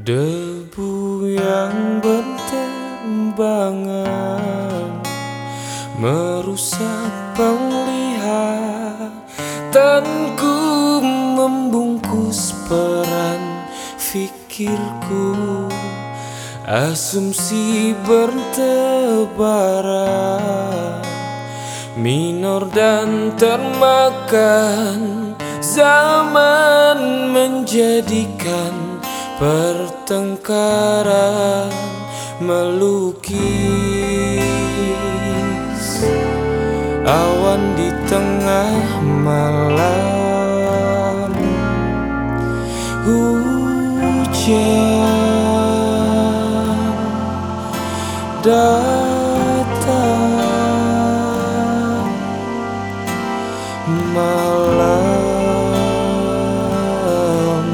Debu yang berterbangan merusak penglihatanku, membungkus peran fikirku. Asumsi bertebaran, minor dan termakan zaman, menjadikan pertengkaran melukis awan di tengah malam. Hujan datang, malam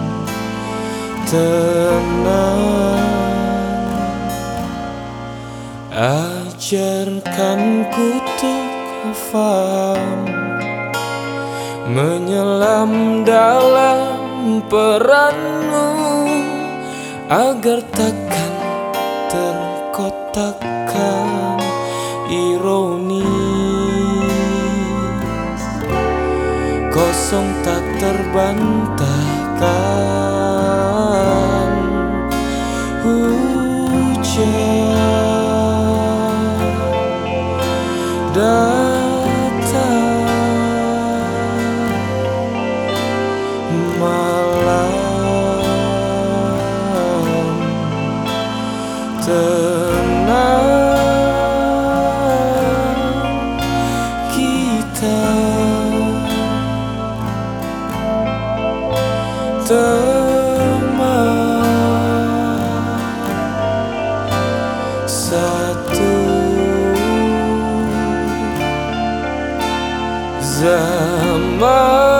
tenang. Ajarkan untuk faham, menyelam dalam peranmu, agar takkan terkotakkan ironi. Kosong tak terbantahkan. Hujan datang, malam tenang. Kita teman satu zaman.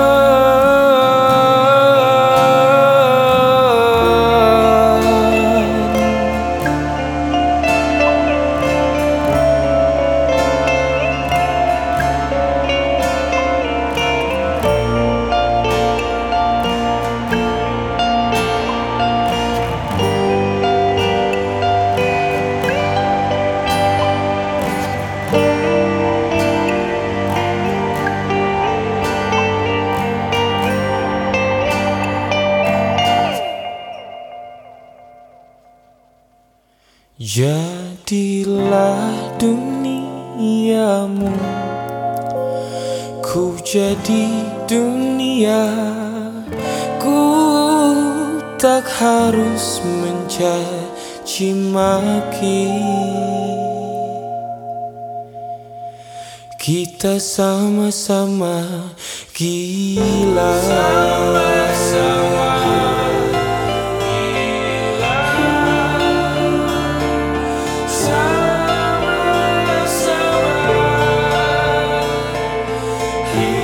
Jadilah duniamu, ku jadi dunia. Ku tak harus mencaci maki. Kita sama-sama gila. Sama-sama gila.